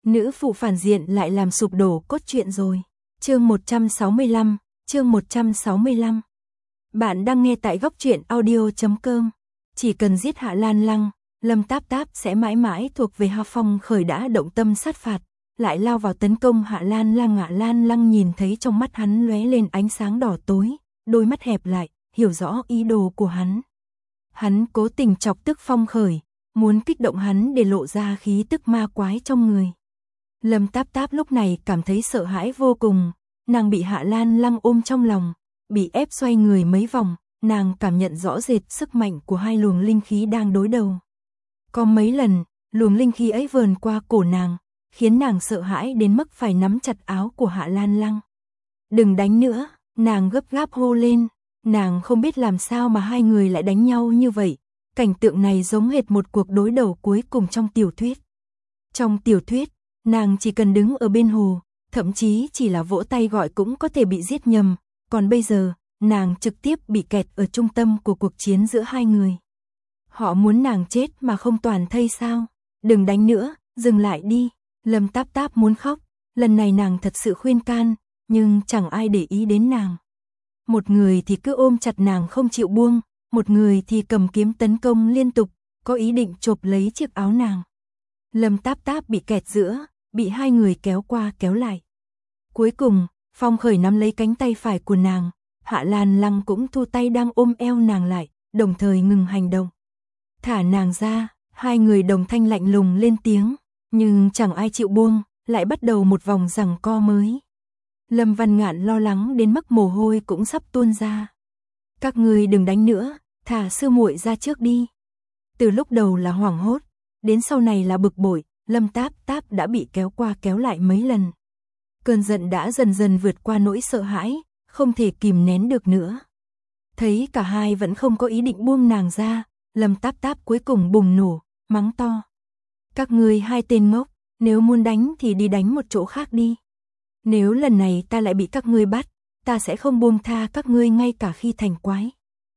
Nữ phụ phản diện lại làm sụp đổ cốt truyện rồi. Chương 165, chương 165. Bạn đang nghe tại góc truyện audio.com. Chỉ cần giết Hạ Lan Lăng, Lâm Táp Táp sẽ mãi mãi thuộc về Phong Khởi đã động tâm sát phạt, lại lao vào tấn công Hạ Lan Lăng. Hạ Lan Lăng nhìn thấy trong mắt hắn lóe lên ánh sáng đỏ tối, đôi mắt hẹp lại, hiểu rõ ý đồ của hắn. Hắn cố tình chọc tức Phong Khởi, muốn kích động hắn để lộ ra khí tức ma quái trong người. Lâm Táp Táp lúc này cảm thấy sợ hãi vô cùng, nàng bị Hạ Lan Lăng ôm trong lòng, bị ép xoay người mấy vòng, nàng cảm nhận rõ rệt sức mạnh của hai luồng linh khí đang đối đầu. Có mấy lần, luồng linh khí ấy vờn qua cổ nàng, khiến nàng sợ hãi đến mức phải nắm chặt áo của Hạ Lan Lăng. Đừng đánh nữa, nàng gấp gáp hô lên, nàng không biết làm sao mà hai người lại đánh nhau như vậy. Cảnh tượng này giống hệt một cuộc đối đầu cuối cùng trong tiểu thuyết. Trong tiểu thuyết, nàng chỉ cần đứng ở bên hồ, thậm chí chỉ là vỗ tay gọi cũng có thể bị giết nhầm, còn bây giờ, nàng trực tiếp bị kẹt ở trung tâm của cuộc chiến giữa hai người. Họ muốn nàng chết mà không toàn thây sao? Đừng đánh nữa, dừng lại đi. Lâm Táp Táp muốn khóc, lần này nàng thật sự khuyên can, nhưng chẳng ai để ý đến nàng. Một người thì cứ ôm chặt nàng không chịu buông, một người thì cầm kiếm tấn công liên tục, có ý định chộp lấy chiếc áo nàng. Lâm Táp Táp bị kẹt giữa, bị hai người kéo qua kéo lại. Cuối cùng, Phong Khởi nắm lấy cánh tay phải của nàng, Hạ Lan Lăng cũng thu tay đang ôm eo nàng lại, đồng thời ngừng hành động. Thả nàng ra, hai người đồng thanh lạnh lùng lên tiếng, nhưng chẳng ai chịu buông, lại bắt đầu một vòng giằng co mới. Lâm Văn Ngạn lo lắng đến mức mồ hôi cũng sắp tuôn ra. Các ngươi đừng đánh nữa, thả sư muội ra trước đi. Từ lúc đầu là hoảng hốt, đến sau này là bực bội, Lâm Táp Táp đã bị kéo qua kéo lại mấy lần. Cơn giận đã dần dần vượt qua nỗi sợ hãi, không thể kìm nén được nữa. Thấy cả hai vẫn không có ý định buông nàng ra, Lâm Táp Táp cuối cùng bùng nổ, mắng to. Các ngươi hai tên ngốc, nếu muốn đánh thì đi đánh một chỗ khác đi. Nếu lần này ta lại bị các ngươi bắt, ta sẽ không buông tha các ngươi ngay cả khi thành quái.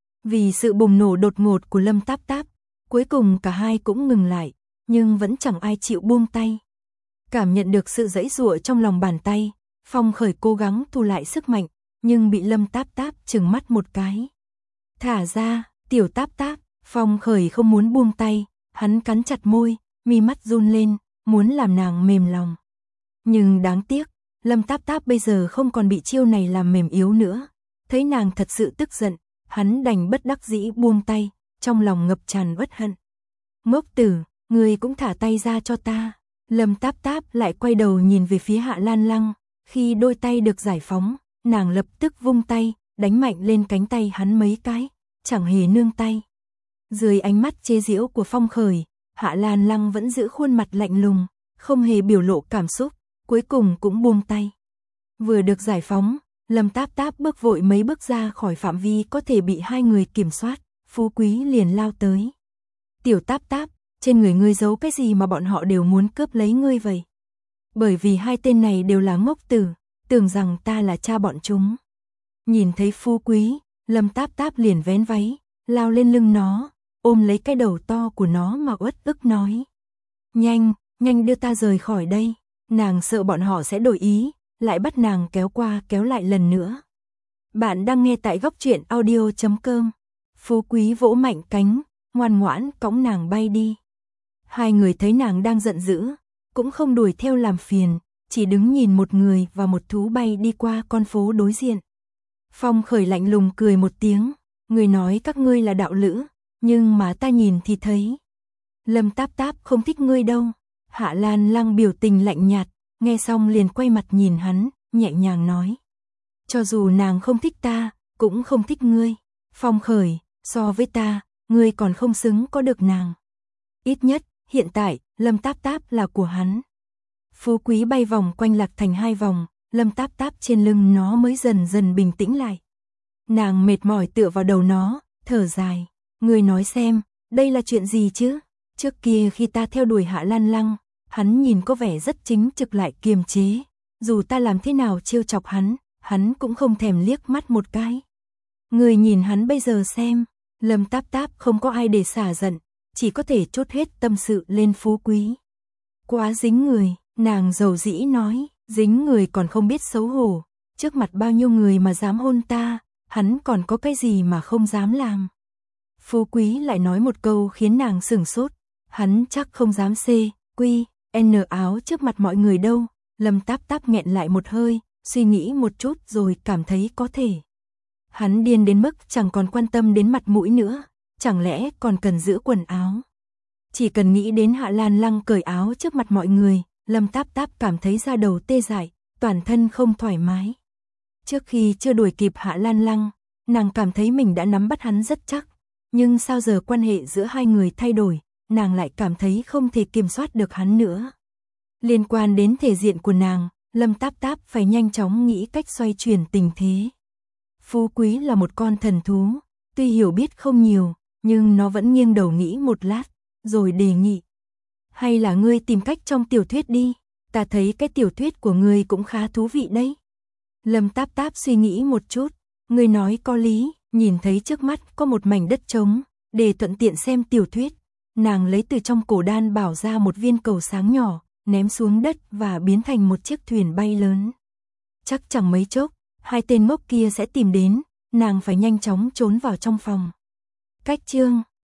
Vì sự bùng nổ đột ngột của Lâm Táp Táp, cuối cùng cả hai cũng ngừng lại, nhưng vẫn chẳng ai chịu buông tay. Cảm nhận được sự giãy giụa trong lòng bàn tay, Phong Khởi cố gắng thu lại sức mạnh, nhưng bị Lâm Táp Táp trừng mắt một cái. Thả ra, tiểu Táp Táp. Phong Khởi không muốn buông tay, hắn cắn chặt môi, mi mắt run lên, muốn làm nàng mềm lòng. Nhưng đáng tiếc, Lâm Táp Táp bây giờ không còn bị chiêu này làm mềm yếu nữa. Thấy nàng thật sự tức giận, hắn đành bất đắc dĩ buông tay, trong lòng ngập tràn uất hận. Ngốc tử, ngươi cũng thả tay ra cho ta. Lâm Táp Táp lại quay đầu nhìn về phía Hạ Lan Lăng, khi đôi tay được giải phóng, nàng lập tức vung tay, đánh mạnh lên cánh tay hắn mấy cái, chẳng hề nương tay. Dưới ánh mắt chế giễu của Phong Khởi, Hạ Lan Lăng vẫn giữ khuôn mặt lạnh lùng, không hề biểu lộ cảm xúc, cuối cùng cũng buông tay. Vừa được giải phóng, Lâm Táp Táp bước vội mấy bước ra khỏi phạm vi có thể bị hai người kiểm soát, Phú Quý liền lao tới. Tiểu Táp Táp, trên người ngươi giấu cái gì mà bọn họ đều muốn cướp lấy ngươi vậy? Bởi vì hai tên này đều là ngốc tử, tưởng rằng ta là cha bọn chúng. Nhìn thấy Phú Quý, Lâm Táp Táp liền vén váy, lao lên lưng nó, ôm lấy cái đầu to của nó mà uất ức nói. Nhanh, nhanh đưa ta rời khỏi đây. Nàng sợ bọn họ sẽ đổi ý, lại bắt nàng kéo qua kéo lại lần nữa. Bạn đang nghe tại góc truyện audio.com. Phú Quý vỗ mạnh cánh, ngoan ngoãn cõng nàng bay đi. Hai người thấy nàng đang giận dữ, cũng không đuổi theo làm phiền, chỉ đứng nhìn một người và một thú bay đi qua con phố đối diện. Phong Khởi lạnh lùng cười một tiếng, người nói các ngươi là đạo lữ, nhưng mà ta nhìn thì thấy. Lâm Táp Táp không thích ngươi đâu. Hạ Lan Lăng biểu tình lạnh nhạt, nghe xong liền quay mặt nhìn hắn, nhẹ nhàng nói. Cho dù nàng không thích ta, cũng không thích ngươi. Phong Khởi, so với ta, ngươi còn không xứng có được nàng. Ít nhất, hiện tại, Lâm Táp Táp là của hắn. Phú Quý bay vòng quanh Lạc Thành hai vòng, Lâm Táp Táp trên lưng nó mới dần dần bình tĩnh lại. Nàng mệt mỏi tựa vào đầu nó, thở dài. Ngươi nói xem, đây là chuyện gì chứ? Trước kia khi ta theo đuổi Hạ Lan Lăng, hắn nhìn có vẻ rất chính trực lại kiềm chế. Dù ta làm thế nào trêu chọc hắn cũng không thèm liếc mắt một cái. Ngươi nhìn hắn bây giờ xem, Lâm Táp Táp không có ai để xả giận, chỉ có thể trút hết tâm sự lên Phú Quý. Quá dính người, Nàng dầu dĩ nói, dính người còn không biết xấu hổ, trước mặt bao nhiêu người mà dám hôn ta, hắn còn có cái gì mà không dám làm. Phú Quý lại nói một câu khiến nàng sửng sốt, hắn chắc không dám N áo trước mặt mọi người đâu. Lâm Táp Táp nghẹn lại một hơi, suy nghĩ một chút rồi cảm thấy có thể. Hắn điên đến mức chẳng còn quan tâm đến mặt mũi nữa, chẳng lẽ còn cần giữ quần áo. Chỉ cần nghĩ đến Hạ Lan Lăng cởi áo trước mặt mọi người, Lâm Táp Táp cảm thấy da đầu tê dại, toàn thân không thoải mái. Trước khi chưa đuổi kịp Hạ Lan Lăng, nàng cảm thấy mình đã nắm bắt hắn rất chắc, nhưng sao giờ quan hệ giữa hai người thay đổi, nàng lại cảm thấy không thể kiểm soát được hắn nữa. Liên quan đến thể diện của nàng, Lâm Táp Táp phải nhanh chóng nghĩ cách xoay chuyển tình thế. Phú Quý là một con thần thú, tuy hiểu biết không nhiều, nhưng nó vẫn nghiêng đầu nghĩ một lát, rồi đề nghị. Hay là ngươi tìm cách trong tiểu thuyết đi, ta thấy cái tiểu thuyết của ngươi cũng khá thú vị đấy. Lâm Táp Táp suy nghĩ một chút, ngươi nói có lý, nhìn thấy trước mắt có một mảnh đất trống, để thuận tiện xem tiểu thuyết. Nàng lấy từ trong cổ đan bảo ra một viên cầu sáng nhỏ, ném xuống đất và biến thành một chiếc thuyền bay lớn. Chắc chẳng mấy chốc, hai tên ngốc kia sẽ tìm đến, nàng phải nhanh chóng trốn vào trong phòng. Cách chương